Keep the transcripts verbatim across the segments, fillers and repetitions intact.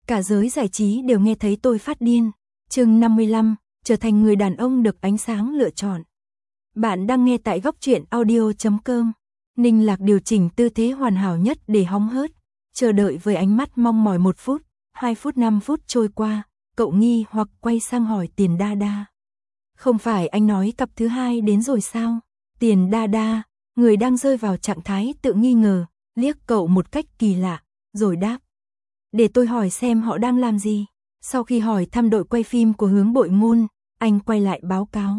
cả giới giải trí đều nghe thấy tôi phát điên. Chương năm mươi lăm, trở thành người đàn ông được ánh sáng lựa chọn. Bạn đang nghe tại góc truyện audio chấm com. Ninh Lạc điều chỉnh tư thế hoàn hảo nhất để hóng hớt, chờ đợi với ánh mắt mong mỏi. Một phút, hai phút, năm phút trôi qua, cậu nghi hoặc quay sang hỏi Tiền Đa Đa. Không phải anh nói cặp thứ hai đến rồi sao? Tiền Đa Đa, người đang rơi vào trạng thái tự nghi ngờ, liếc cậu một cách kỳ lạ, rồi đáp. Để tôi hỏi xem họ đang làm gì. Sau khi hỏi thăm đội quay phim của Hướng Bội Ngôn, anh quay lại báo cáo.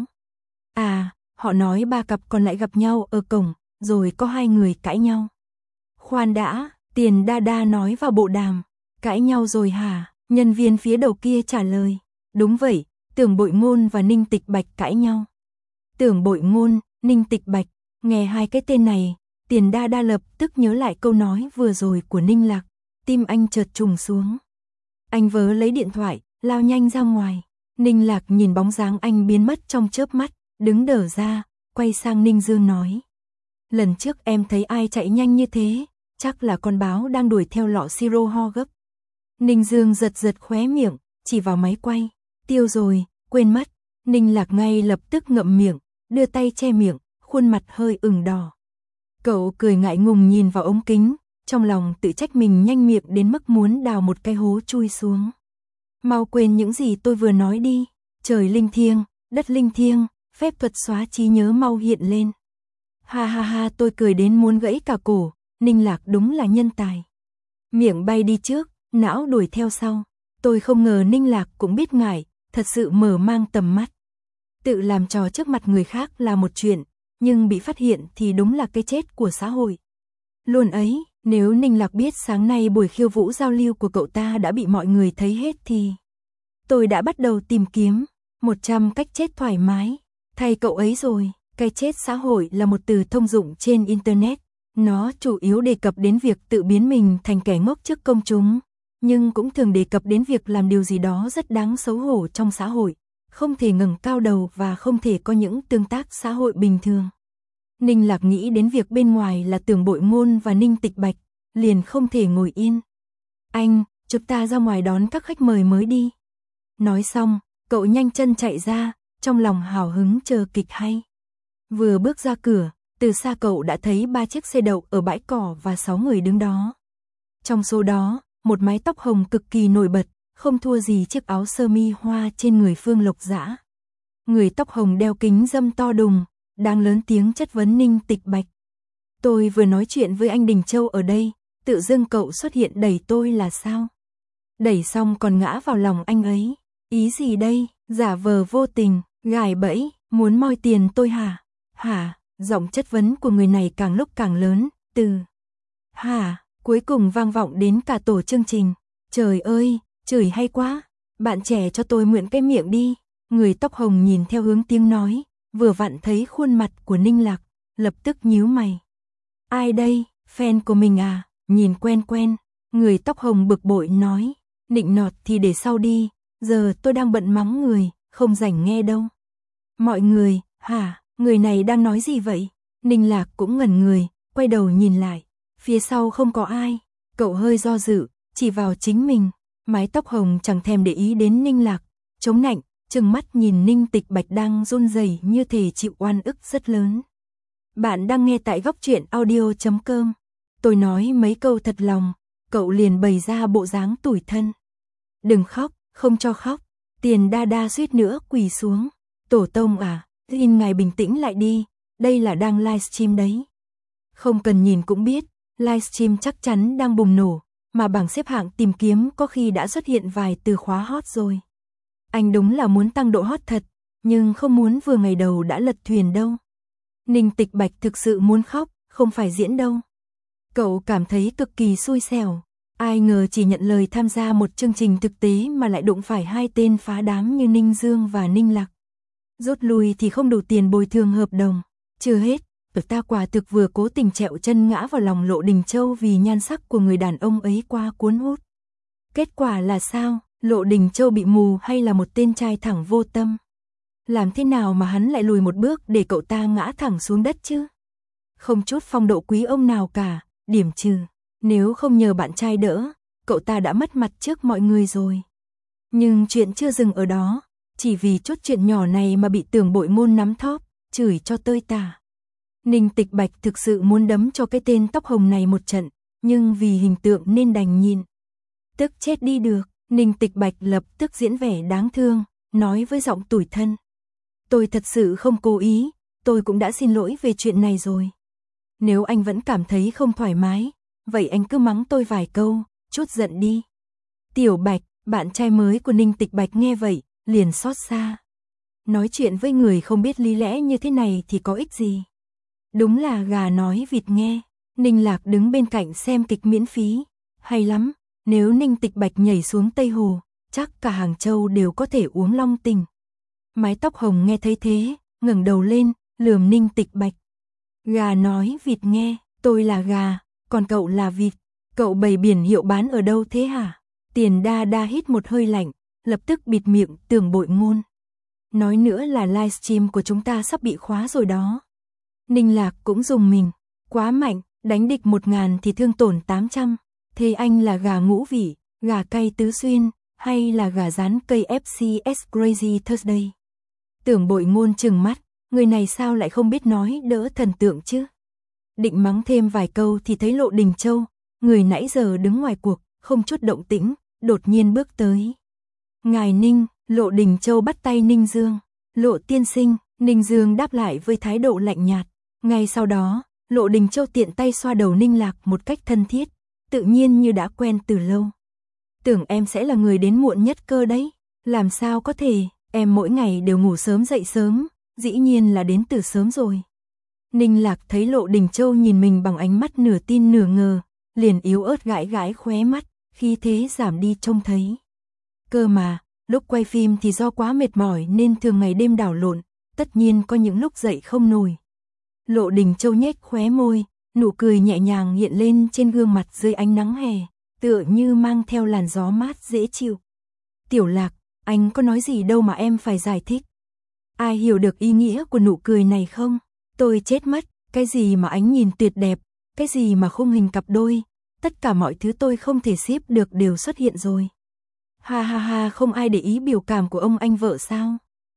À, họ nói ba cặp còn lại gặp nhau ở cổng, rồi có hai người cãi nhau. Khoan đã, Tiền Đa Đa nói vào bộ đàm. Cãi nhau rồi hả? Nhân viên phía đầu kia trả lời. Đúng vậy, Tưởng Bội Ngôn và Ninh Tịch Bạch cãi nhau. Tưởng Bội Ngôn, Ninh Tịch Bạch, nghe hai cái tên này, Tiền Đa Đa lập tức nhớ lại câu nói vừa rồi của Ninh Lạc, tim anh chợt trùng xuống. Anh vớ lấy điện thoại, lao nhanh ra ngoài. Ninh Lạc nhìn bóng dáng anh biến mất trong chớp mắt, đứng đờ ra, quay sang Ninh Dương nói. Lần trước em thấy ai chạy nhanh như thế, chắc là con báo đang đuổi theo lọ siro ho gấp. Ninh Dương giật giật khóe miệng, chỉ vào máy quay. Tiêu rồi, quên mất. Ninh Lạc ngay lập tức ngậm miệng, đưa tay che miệng, khuôn mặt hơi ửng đỏ. Cậu cười ngại ngùng nhìn vào ống kính, trong lòng tự trách mình nhanh miệng đến mức muốn đào một cái hố chui xuống. Mau quên những gì tôi vừa nói đi. Trời linh thiêng, đất linh thiêng, phép thuật xóa trí nhớ mau hiện lên. Ha ha ha, tôi cười đến muốn gãy cả cổ. Ninh Lạc đúng là nhân tài. Miệng bay đi trước, não đuổi theo sau. Tôi không ngờ Ninh Lạc cũng biết ngại, thật sự mở mang tầm mắt. Tự làm trò trước mặt người khác là một chuyện, nhưng bị phát hiện thì đúng là cái chết của xã hội. Luôn ấy, nếu Ninh Lạc biết sáng nay buổi khiêu vũ giao lưu của cậu ta đã bị mọi người thấy hết thì... Tôi đã bắt đầu tìm kiếm một trăm cách chết thoải mái. Thay cậu ấy rồi, cái chết xã hội là một từ thông dụng trên Internet. Nó chủ yếu đề cập đến việc tự biến mình thành kẻ ngốc trước công chúng, nhưng cũng thường đề cập đến việc làm điều gì đó rất đáng xấu hổ trong xã hội, không thể ngẩng cao đầu và không thể có những tương tác xã hội bình thường. Ninh Lạc nghĩ đến việc bên ngoài là Tưởng Bội Ngôn và Ninh Tịch Bạch, liền không thể ngồi yên. Anh, chúng ta ra ngoài đón các khách mời mới đi. Nói xong, cậu nhanh chân chạy ra, trong lòng hào hứng chờ kịch hay. Vừa bước ra cửa, từ xa cậu đã thấy ba chiếc xe đậu ở bãi cỏ và sáu người đứng đó. Trong số đó, một mái tóc hồng cực kỳ nổi bật, không thua gì chiếc áo sơ mi hoa trên người Phương Lộc Dã. Người tóc hồng đeo kính râm to đùng, đang lớn tiếng chất vấn Ninh Tịch Bạch. Tôi vừa nói chuyện với anh Đình Châu ở đây, tự dưng cậu xuất hiện đẩy tôi là sao? Đẩy xong còn ngã vào lòng anh ấy. Ý gì đây? Giả vờ vô tình, gài bẫy, muốn moi tiền tôi hả? Hả? Giọng chất vấn của người này càng lúc càng lớn, từ hả, cuối cùng vang vọng đến cả tổ chương trình. Trời ơi, chửi hay quá, bạn trẻ cho tôi mượn cái miệng đi. Người tóc hồng nhìn theo hướng tiếng nói, vừa vặn thấy khuôn mặt của Ninh Lạc, lập tức nhíu mày. Ai đây, fan của mình à, nhìn quen quen. Người tóc hồng bực bội nói, nịnh nọt thì để sau đi, giờ tôi đang bận mắng người, không rảnh nghe đâu. Mọi người, hả? Người này đang nói gì vậy? Ninh Lạc cũng ngẩn người, quay đầu nhìn lại. Phía sau không có ai. Cậu hơi do dự, chỉ vào chính mình. Mái tóc hồng chẳng thèm để ý đến Ninh Lạc. Chống nạnh, trừng mắt nhìn Ninh Tịch Bạch đang run rẩy như thể chịu oan ức rất lớn. Bạn đang nghe tại góc truyện audio chấm com. Tôi nói mấy câu thật lòng, cậu liền bày ra bộ dáng tủi thân. Đừng khóc, không cho khóc. Tiền Đa Đa suýt nữa quỳ xuống. Tổ tông à? Xin ngài bình tĩnh lại đi, đây là đang livestream đấy. Không cần nhìn cũng biết, livestream chắc chắn đang bùng nổ, mà bảng xếp hạng tìm kiếm có khi đã xuất hiện vài từ khóa hot rồi. Anh đúng là muốn tăng độ hot thật, nhưng không muốn vừa ngày đầu đã lật thuyền đâu. Ninh Tịch Bạch thực sự muốn khóc, không phải diễn đâu. Cậu cảm thấy cực kỳ xui xẻo, ai ngờ chỉ nhận lời tham gia một chương trình thực tế mà lại đụng phải hai tên phá đám như Ninh Dương và Ninh Lạc. Rút lui thì không đủ tiền bồi thường hợp đồng. Chưa hết, tụi ta quả thực vừa cố tình trẹo chân ngã vào lòng Lộ Đình Châu vì nhan sắc của người đàn ông ấy quá cuốn hút. Kết quả là sao? Lộ Đình Châu bị mù hay là một tên trai thẳng vô tâm? Làm thế nào mà hắn lại lùi một bước để cậu ta ngã thẳng xuống đất chứ? Không chút phong độ quý ông nào cả, điểm trừ. Nếu không nhờ bạn trai đỡ, cậu ta đã mất mặt trước mọi người rồi. Nhưng chuyện chưa dừng ở đó, chỉ vì chút chuyện nhỏ này mà bị Tưởng Bội Ngôn nắm thóp, chửi cho tơi tả. Ninh Tịch Bạch thực sự muốn đấm cho cái tên tóc hồng này một trận, nhưng vì hình tượng nên đành nhìn. Tức chết đi được, Ninh Tịch Bạch lập tức diễn vẻ đáng thương, nói với giọng tủi thân. Tôi thật sự không cố ý, tôi cũng đã xin lỗi về chuyện này rồi. Nếu anh vẫn cảm thấy không thoải mái, vậy anh cứ mắng tôi vài câu, chút giận đi. Tiểu Bạch, bạn trai mới của Ninh Tịch Bạch nghe vậy, liền xót xa. Nói chuyện với người không biết lý lẽ như thế này thì có ích gì. Đúng là gà nói vịt nghe. Ninh Lạc đứng bên cạnh xem kịch miễn phí. Hay lắm, nếu Ninh Tịch Bạch nhảy xuống Tây Hồ, chắc cả Hàng Châu đều có thể uống long tình. Mái tóc hồng nghe thấy thế, ngẩng đầu lên, lườm Ninh Tịch Bạch. Gà nói vịt nghe, tôi là gà, còn cậu là vịt. Cậu bày biển hiệu bán ở đâu thế hả? Tiền Đa Đa hít một hơi lạnh, lập tức bịt miệng Tưởng Bội Ngôn. Nói nữa là livestream của chúng ta sắp bị khóa rồi đó. Ninh Lạc cũng dùng mình. Quá mạnh, đánh địch một ngàn thì thương tổn tám trăm. Thế anh là gà ngũ vị, gà cay tứ xuyên, hay là gà rán cây ép xê ét Crazy Thursday? Tưởng Bội Ngôn trừng mắt, người này sao lại không biết nói đỡ thần tượng chứ? Định mắng thêm vài câu thì thấy Lộ Đình Châu, người nãy giờ đứng ngoài cuộc, không chút động tĩnh, đột nhiên bước tới. Ngài Ninh, Lộ Đình Châu bắt tay Ninh Dương. Lộ tiên sinh, Ninh Dương đáp lại với thái độ lạnh nhạt. Ngay sau đó, Lộ Đình Châu tiện tay xoa đầu Ninh Lạc một cách thân thiết, tự nhiên như đã quen từ lâu. Tưởng em sẽ là người đến muộn nhất cơ đấy. Làm sao có thể, em mỗi ngày đều ngủ sớm dậy sớm, dĩ nhiên là đến từ sớm rồi. Ninh Lạc thấy Lộ Đình Châu nhìn mình bằng ánh mắt nửa tin nửa ngờ, liền yếu ớt gãi gãi khóe mắt, khi thế giảm đi trông thấy. Cơ mà, lúc quay phim thì do quá mệt mỏi nên thường ngày đêm đảo lộn, tất nhiên có những lúc dậy không nổi. Lộ Đình Châu nhếch khóe môi, nụ cười nhẹ nhàng hiện lên trên gương mặt dưới ánh nắng hè, tựa như mang theo làn gió mát dễ chịu. Tiểu Lạc, anh có nói gì đâu mà em phải giải thích. Ai hiểu được ý nghĩa của nụ cười này không? Tôi chết mất, cái gì mà ánh nhìn tuyệt đẹp, cái gì mà khung hình cặp đôi, tất cả mọi thứ tôi không thể xếp được đều xuất hiện rồi. Ha ha ha, không ai để ý biểu cảm của ông anh vợ sao?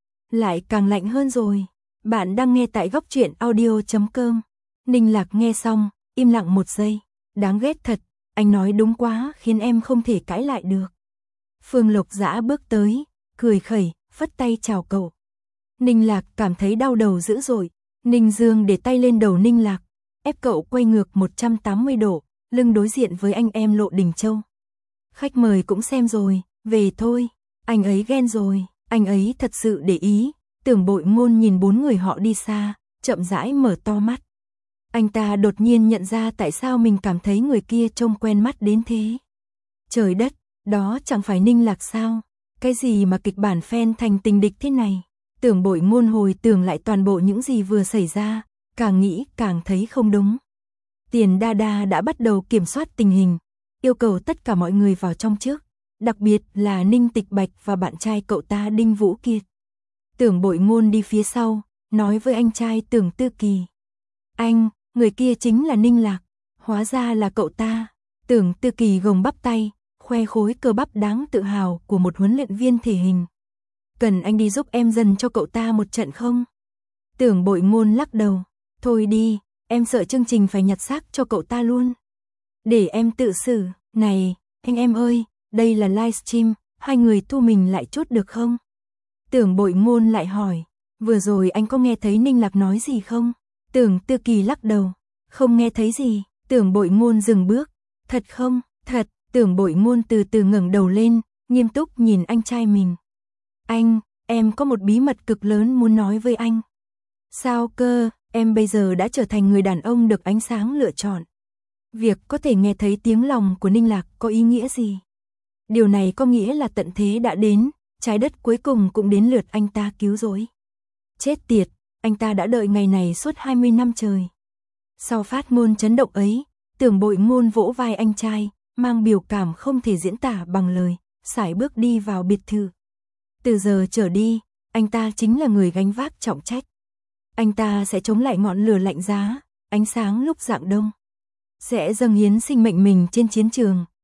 Lại càng lạnh hơn rồi. Bạn đang nghe tại góc truyện audio chấm com. Ninh Lạc nghe xong, im lặng một giây. Đáng ghét thật, anh nói đúng quá khiến em không thể cãi lại được. Phương Lộc Dã bước tới, cười khẩy, phất tay chào cậu. Ninh Lạc cảm thấy đau đầu dữ dội. Ninh Dương để tay lên đầu Ninh Lạc, ép cậu quay ngược một trăm tám mươi độ, lưng đối diện với anh em Lộ Đình Châu. Khách mời cũng xem rồi, về thôi, anh ấy ghen rồi, anh ấy thật sự để ý. Tưởng Bội Ngôn nhìn bốn người họ đi xa, chậm rãi mở to mắt. Anh ta đột nhiên nhận ra tại sao mình cảm thấy người kia trông quen mắt đến thế. Trời đất, đó chẳng phải Ninh Lạc sao? Cái gì mà kịch bản phen thành tình địch thế này? Tưởng Bội Ngôn hồi tưởng lại toàn bộ những gì vừa xảy ra, càng nghĩ càng thấy không đúng. Tiền Đa Đa đã bắt đầu kiểm soát tình hình, yêu cầu tất cả mọi người vào trong trước, đặc biệt là Ninh Tịch Bạch và bạn trai cậu ta Đinh Vũ Kiệt. Tưởng Bội Ngôn đi phía sau, nói với anh trai Tưởng Tư Kỳ. Anh, người kia chính là Ninh Lạc, hóa ra là cậu ta. Tưởng Tư Kỳ gồng bắp tay, khoe khối cơ bắp đáng tự hào của một huấn luyện viên thể hình. Cần anh đi giúp em dần cho cậu ta một trận không? Tưởng Bội Ngôn lắc đầu. Thôi đi, em sợ chương trình phải nhặt xác cho cậu ta luôn. Để em tự xử. Này, anh em ơi, đây là livestream, hai người thu mình lại chút được không? Tưởng Bội Ngôn lại hỏi. Vừa rồi anh có nghe thấy Ninh Lạc nói gì không? Tưởng Tư Kỳ lắc đầu. Không nghe thấy gì. Tưởng Bội Ngôn dừng bước. Thật không? Thật. Tưởng Bội Ngôn từ từ ngẩng đầu lên, nghiêm túc nhìn anh trai mình. Anh, em có một bí mật cực lớn muốn nói với anh. Sao cơ, em bây giờ đã trở thành người đàn ông được ánh sáng lựa chọn. Việc có thể nghe thấy tiếng lòng của Ninh Lạc có ý nghĩa gì? Điều này có nghĩa là tận thế đã đến, trái đất cuối cùng cũng đến lượt anh ta cứu rỗi. Chết tiệt, anh ta đã đợi ngày này suốt hai mươi năm trời. Sau phát ngôn chấn động ấy, Tưởng Bội Ngôn vỗ vai anh trai, mang biểu cảm không thể diễn tả bằng lời, sải bước đi vào biệt thự. Từ giờ trở đi, anh ta chính là người gánh vác trọng trách. Anh ta sẽ chống lại ngọn lửa lạnh giá, ánh sáng lúc rạng đông. Sẽ dâng hiến sinh mệnh mình trên chiến trường,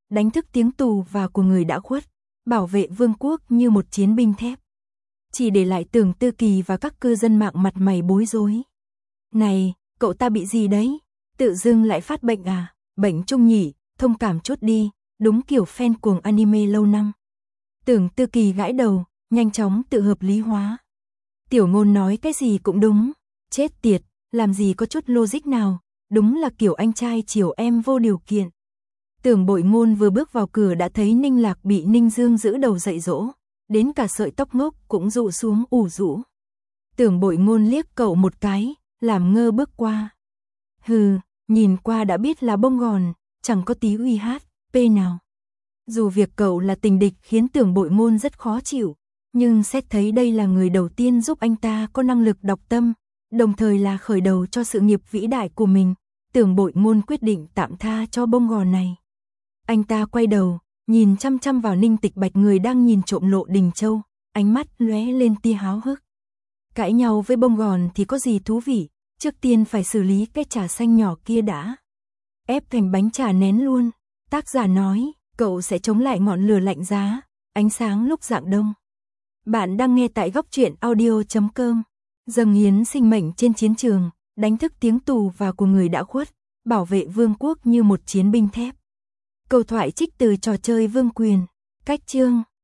đánh thức tiếng tù và của người đã khuất, bảo vệ vương quốc như một chiến binh thép. Chỉ để lại Tưởng Tư Kỳ và các cư dân mạng mặt mày bối rối. Này, cậu ta bị gì đấy? Tự dưng lại phát bệnh à? Bệnh chung nhỉ, thông cảm chút đi, đúng kiểu fan cuồng anime lâu năm. Tưởng Tư Kỳ gãi đầu, nhanh chóng tự hợp lý hóa. Tiểu Ngôn nói cái gì cũng đúng, chết tiệt, làm gì có chút logic nào, đúng là kiểu anh trai chiều em vô điều kiện. Tưởng Bội Ngôn vừa bước vào cửa đã thấy Ninh Lạc bị Ninh Dương giữ đầu dạy dỗ, đến cả sợi tóc ngốc cũng rụ xuống ủ rũ. Tưởng Bội Ngôn liếc cậu một cái, làm ngơ bước qua. Hừ, nhìn qua đã biết là bông gòn, chẳng có tí uy hát, pê nào. Dù việc cậu là tình địch khiến Tưởng Bội Ngôn rất khó chịu, nhưng xét thấy đây là người đầu tiên giúp anh ta có năng lực đọc tâm, đồng thời là khởi đầu cho sự nghiệp vĩ đại của mình, Tưởng Bội Ngôn quyết định tạm tha cho bông gòn này. Anh ta quay đầu, nhìn chăm chăm vào Ninh Tịch Bạch người đang nhìn trộm Lộ Đình Châu, ánh mắt lóe lên tia háo hức. Cãi nhau với bông gòn thì có gì thú vị, trước tiên phải xử lý cái trà xanh nhỏ kia đã. Ép thành bánh trà nén luôn, tác giả nói, cậu sẽ chống lại ngọn lửa lạnh giá, ánh sáng lúc rạng đông. Bạn đang nghe tại góc truyện audio chấm com. Dâng hiến sinh mệnh trên chiến trường, đánh thức tiếng tù và của người đã khuất, bảo vệ vương quốc như một chiến binh thép. Câu thoại trích từ trò chơi Vương Quyền. Cách chương